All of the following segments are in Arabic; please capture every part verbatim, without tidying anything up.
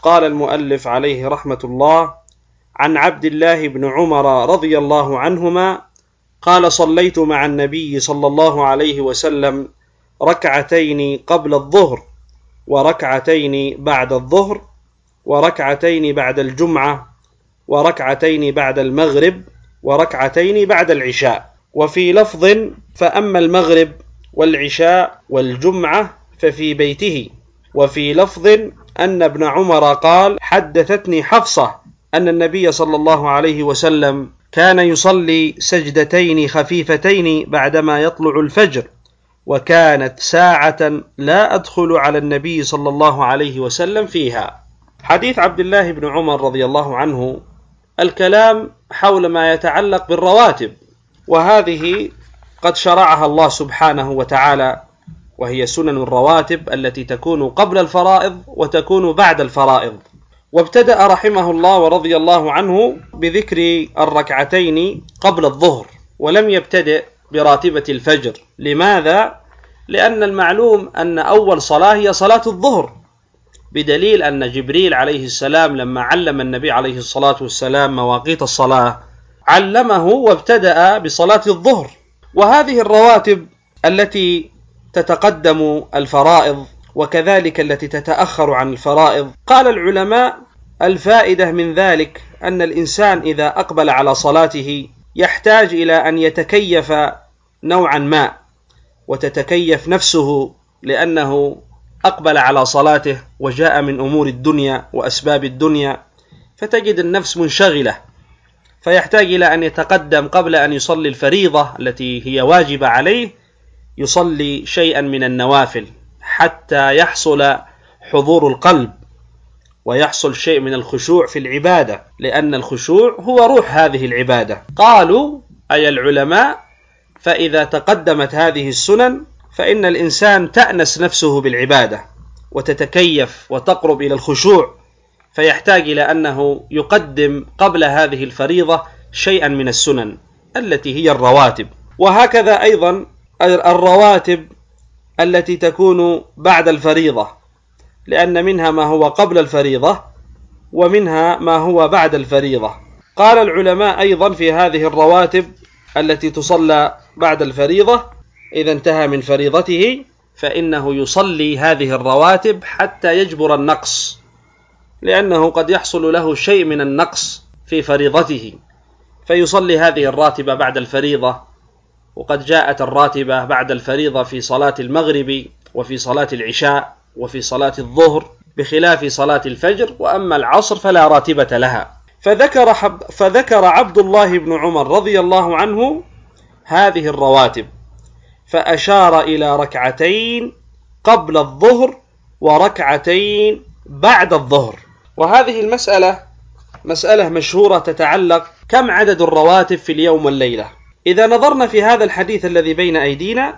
قال المؤلف عليه رحمة الله: عن عبد الله بن عمر رضي الله عنهما قال: صليت مع النبي صلى الله عليه وسلم ركعتين قبل الظهر وركعتين بعد الظهر وركعتين بعد الجمعة وركعتين بعد المغرب وركعتين بعد العشاء. وفي لفظ: فأما المغرب والعشاء والجمعة ففي بيته. وفي لفظ أن ابن عمر قال: حدثتني حفصة أن النبي صلى الله عليه وسلم كان يصلي سجدتين خفيفتين بعدما يطلع الفجر، وكانت ساعة لا أدخل على النبي صلى الله عليه وسلم فيها. حديث عبد الله بن عمر رضي الله عنه الكلام حول ما يتعلق بالرواتب، وهذه قد شرعها الله سبحانه وتعالى، وهي سنن الرواتب التي تكون قبل الفرائض وتكون بعد الفرائض. وابتدأ رحمه الله ورضي الله عنه بذكر الركعتين قبل الظهر، ولم يبتدئ براتبة الفجر. لماذا؟ لأن المعلوم أن أول صلاة هي صلاة الظهر، بدليل أن جبريل عليه السلام لما علم النبي عليه الصلاة والسلام مواقيت الصلاة علمه وابتدأ بصلاة الظهر. وهذه الرواتب التي تتقدم الفرائض وكذلك التي تتأخر عن الفرائض، قال العلماء: الفائدة من ذلك أن الإنسان إذا أقبل على صلاته يحتاج إلى أن يتكيف نوعا ما، وتتكيف نفسه، لأنه أقبل على صلاته وجاء من أمور الدنيا وأسباب الدنيا، فتجد النفس منشغلة، فيحتاج إلى أن يتقدم قبل أن يصلي الفريضة التي هي واجبة عليه، يصلي شيئا من النوافل حتى يحصل حضور القلب ويحصل شيء من الخشوع في العبادة، لأن الخشوع هو روح هذه العبادة. قالوا أي العلماء: فإذا تقدمت هذه السنن فإن الإنسان تأنس نفسه بالعبادة وتتكيف وتقرب إلى الخشوع، فيحتاج إلى أنه يقدم قبل هذه الفريضة شيئا من السنن التي هي الرواتب. وهكذا أيضا الرواتب التي تكون بعد الفريضة، لأن منها ما هو قبل الفريضة ومنها ما هو بعد الفريضة. قال العلماء أيضا في هذه الرواتب التي تصلى بعد الفريضة: إذا انتهى من فريضته فإنه يصلي هذه الرواتب حتى يجبر النقص، لأنه قد يحصل له شيء من النقص في فريضته، فيصلي هذه الراتبة بعد الفريضة. وقد جاءت الراتبة بعد الفريضة في صلاة المغرب وفي صلاة العشاء وفي صلاة الظهر، بخلاف صلاة الفجر، وأما العصر فلا راتبة لها. فذكر, حب فذكر عبد الله بن عمر رضي الله عنه هذه الرواتب، فأشار إلى ركعتين قبل الظهر وركعتين بعد الظهر. وهذه المسألة مسألة مشهورة تتعلق كم عدد الرواتب في اليوم والليلة. إذا نظرنا في هذا الحديث الذي بين أيدينا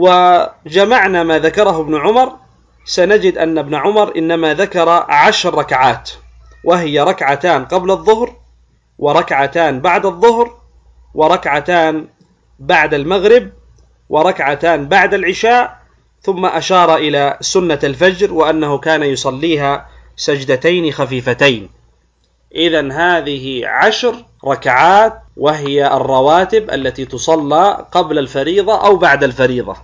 وجمعنا ما ذكره ابن عمر، سنجد أن ابن عمر إنما ذكر عشر ركعات، وهي ركعتان قبل الظهر وركعتان بعد الظهر وركعتان بعد المغرب وركعتان بعد العشاء، ثم أشار إلى سنة الفجر وأنه كان يصليها سجدتين خفيفتين. إذن هذه عشر ركعات، وهي الرواتب التي تصلى قبل الفريضة أو بعد الفريضة.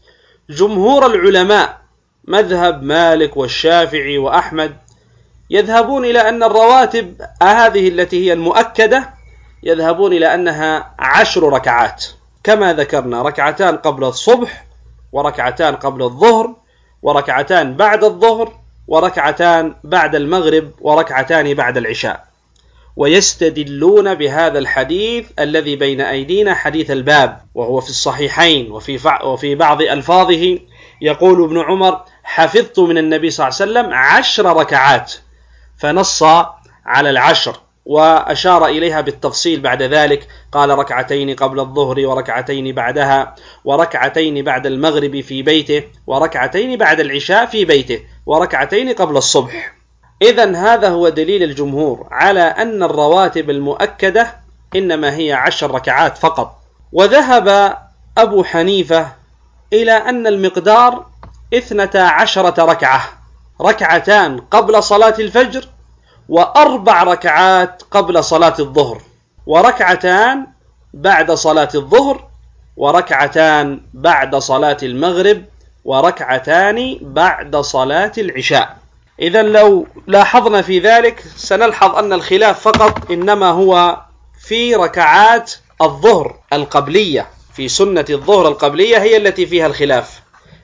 جمهور العلماء مذهب مالك والشافعي وأحمد يذهبون إلى أن الرواتب هذه التي هي المؤكدة يذهبون إلى أنها عشر ركعات، كما ذكرنا: ركعتان قبل الصبح وركعتان قبل الظهر وركعتان بعد الظهر وركعتان بعد المغرب وركعتان بعد العشاء. ويستدلون بهذا الحديث الذي بين أيدينا، حديث الباب، وهو في الصحيحين، وفي وفي بعض ألفاظه يقول ابن عمر: حفظت من النبي صلى الله عليه وسلم عشر ركعات، فنص على العشر وأشار إليها بالتفصيل بعد ذلك، قال: ركعتين قبل الظهر وركعتين بعدها وركعتين بعد المغرب في بيته وركعتين بعد العشاء في بيته وركعتين قبل الصبح. إذن هذا هو دليل الجمهور على أن الرواتب المؤكدة إنما هي عشر ركعات فقط. وذهب أبو حنيفة إلى أن المقدار اثنتا عشرة ركعة، ركعتان قبل صلاة الفجر، وأربع ركعات قبل صلاة الظهر، وركعتان بعد صلاة الظهر، وركعتان بعد صلاة المغرب، وركعتان بعد صلاة العشاء. إذن لو لاحظنا في ذلك سنلحظ أن الخلاف فقط إنما هو في ركعات الظهر القبلية، في سنة الظهر القبلية هي التي فيها الخلاف.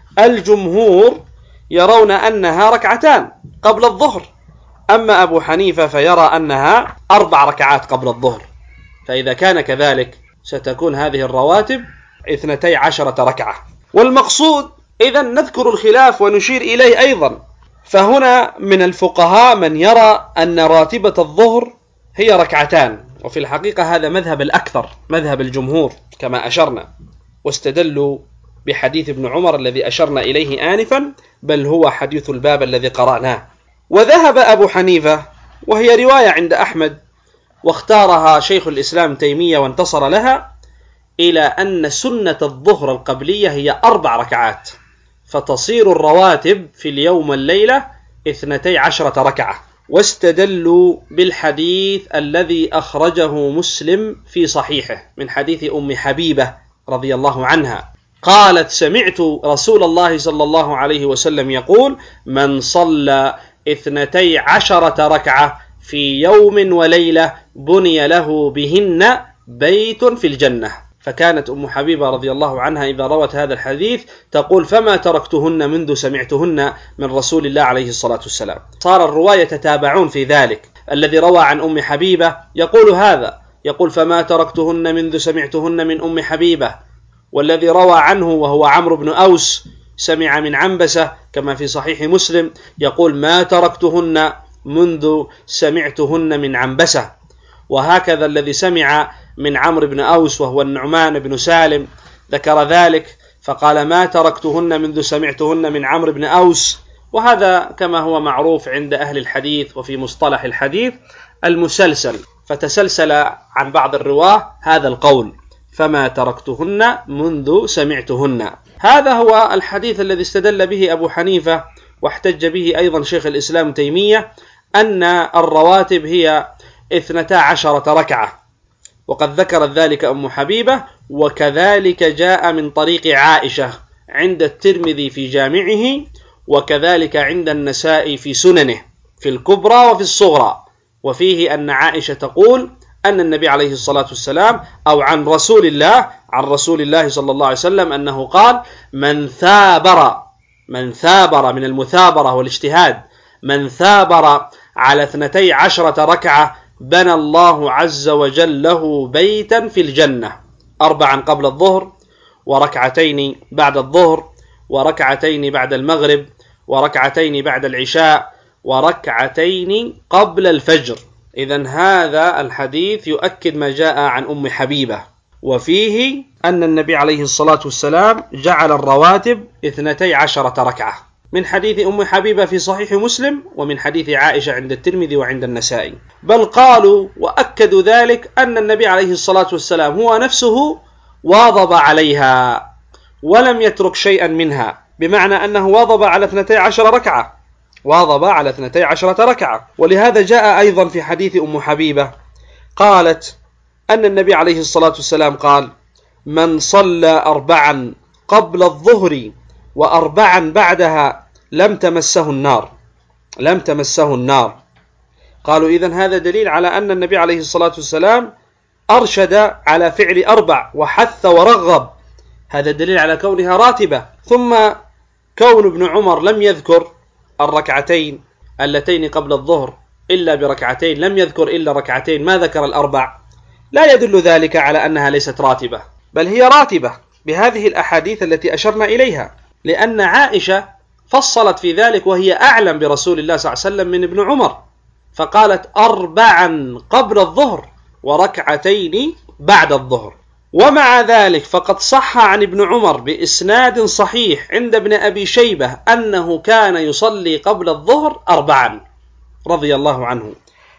الجمهور يرون أنها ركعتان قبل الظهر، أما أبو حنيفة فيرى أنها أربع ركعات قبل الظهر. فإذا كان كذلك ستكون هذه الرواتب اثنتي عشرة ركعة. والمقصود إذن نذكر الخلاف ونشير إليه أيضا. فهنا من الفقهاء من يرى أن راتبة الظهر هي ركعتان، وفي الحقيقة هذا مذهب الأكثر، مذهب الجمهور كما أشرنا، واستدلوا بحديث ابن عمر الذي أشرنا إليه آنفا، بل هو حديث الباب الذي قرأناه. وذهب أبو حنيفة، وهي رواية عند أحمد واختارها شيخ الإسلام تيمية وانتصر لها، إلى أن سنة الظهر القبلية هي أربع ركعات، فتصير الرواتب في اليوم والليلة اثنتي عشرة ركعة. واستدلوا بالحديث الذي أخرجه مسلم في صحيحه من حديث أم حبيبة رضي الله عنها قالت: سمعت رسول الله صلى الله عليه وسلم يقول: من صلى اثنتي عشرة ركعة في يوم وليلة بني له بهن بيت في الجنة. فكانت أم حبيبة رضي الله عنها إذا روت هذا الحديث تقول: فما تركتهن منذ سمعتهن من رسول الله عليه الصلاة والسلام. صار الرواية يتتابعون في ذلك، الذي روى عن أم حبيبة يقول هذا، يقول: فما تركتهن منذ سمعتهن من أم حبيبة، والذي روى عنه وهو عمرو بن أوس سمع من عنبسة كما في صحيح مسلم يقول: ما تركتهن منذ سمعتهن من عنبسة. وهكذا الذي سمع من عمرو بن أوس وهو النعمان بن سالم ذكر ذلك فقال: ما تركتهن منذ سمعتهن من عمرو بن أوس. وهذا كما هو معروف عند أهل الحديث وفي مصطلح الحديث المسلسل، فتسلسل عن بعض الرواه هذا القول: فما تركتهن منذ سمعتهن. هذا هو الحديث الذي استدل به أبو حنيفة، واحتج به أيضا شيخ الإسلام تيمية، أن الرواتب هي اثنتا عشرة ركعة، وقد ذكرت ذلك أم حبيبة. وكذلك جاء من طريق عائشة عند الترمذي في جامعه، وكذلك عند النسائي في سننه في الكبرى وفي الصغرى، وفيه أن عائشة تقول أن النبي عليه الصلاة والسلام، أو عن رسول الله عن رسول الله صلى الله عليه وسلم أنه قال: من ثابر من ثابر من المثابرة والاجتهاد من ثابر على اثنتي عشرة ركعة بنى الله عز وجل له بيتا في الجنة، أربعا قبل الظهر، وركعتين بعد الظهر، وركعتين بعد المغرب، وركعتين بعد العشاء، وركعتين قبل الفجر. إذن هذا الحديث يؤكد ما جاء عن أم حبيبة، وفيه أن النبي عليه الصلاة والسلام جعل الرواتب اثنتي عشرة ركعة، من حديث أم حبيبة في صحيح مسلم، ومن حديث عائشة عند الترمذي وعند النسائي. بل قالوا وأكدوا ذلك أن النبي عليه الصلاة والسلام هو نفسه واظب عليها ولم يترك شيئا منها، بمعنى أنه واظب على اثنتي عشرة ركعة واظب على اثنتي عشرة ركعة. ولهذا جاء أيضا في حديث أم حبيبة قالت أن النبي عليه الصلاة والسلام قال: من صلى أربعا قبل الظهر وأربعا بعدها لم تمسه النار لم تمسه النار. قالوا: إذن هذا دليل على أن النبي عليه الصلاة والسلام أرشد على فعل أربع وحث ورغب، هذا دليل على كونها راتبة. ثم كون ابن عمر لم يذكر الركعتين اللتين قبل الظهر إلا بركعتين، لم يذكر إلا ركعتين، ما ذكر الأربع، لا يدل ذلك على أنها ليست راتبة، بل هي راتبة بهذه الأحاديث التي أشرنا إليها، لأن عائشة فصلت في ذلك وهي أعلم برسول الله صلى الله عليه وسلم من ابن عمر، فقالت: أربعا قبل الظهر وركعتين بعد الظهر. ومع ذلك فقد صح عن ابن عمر بإسناد صحيح عند ابن أبي شيبة أنه كان يصلي قبل الظهر أربعا رضي الله عنه،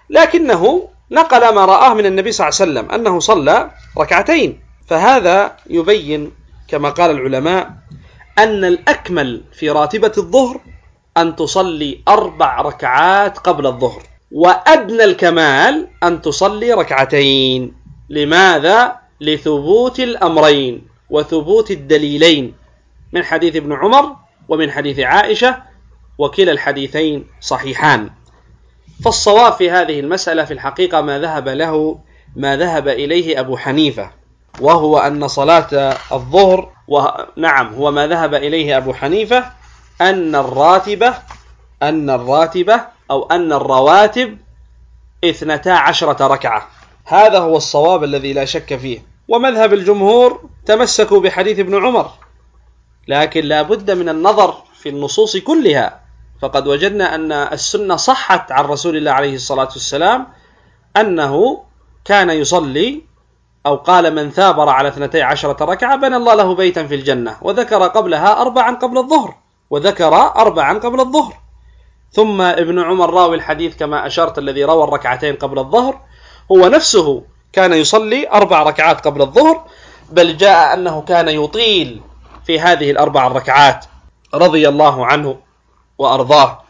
لكنه نقل ما رآه من النبي صلى الله عليه وسلم أنه صلى ركعتين. فهذا يبين كما قال العلماء أن الأكمل في راتبة الظهر أن تصلي أربع ركعات قبل الظهر، وأدنى الكمال أن تصلي ركعتين. لماذا؟ لثبوت الأمرين وثبوت الدليلين من حديث ابن عمر ومن حديث عائشة، وكلا الحديثين صحيحان. فالصواب في هذه المسألة في الحقيقة ما ذهب له ما ذهب إليه أبو حنيفة، وهو أن صلاة الظهر و... نعم هو ما ذهب إليه أبو حنيفة أن الراتبة أن الراتبة أو أن الرواتب اثنتا عشرة ركعة. هذا هو الصواب الذي لا شك فيه. ومذهب الجمهور تمسكوا بحديث ابن عمر، لكن لا بد من النظر في النصوص كلها، فقد وجدنا أن السنة صحت عن رسول الله عليه الصلاة والسلام أنه كان يصلي، أو قال من ثابر على اثنتي عشرة ركعة بنى الله له بيتا في الجنة، وذكر قبلها أربعا قبل الظهر وذكر أربعا قبل الظهر. ثم ابن عمر راوي الحديث كما أشرت الذي روى الركعتين قبل الظهر هو نفسه كان يصلي أربع ركعات قبل الظهر، بل جاء أنه كان يطيل في هذه الأربع الركعات رضي الله عنه وأرضاه.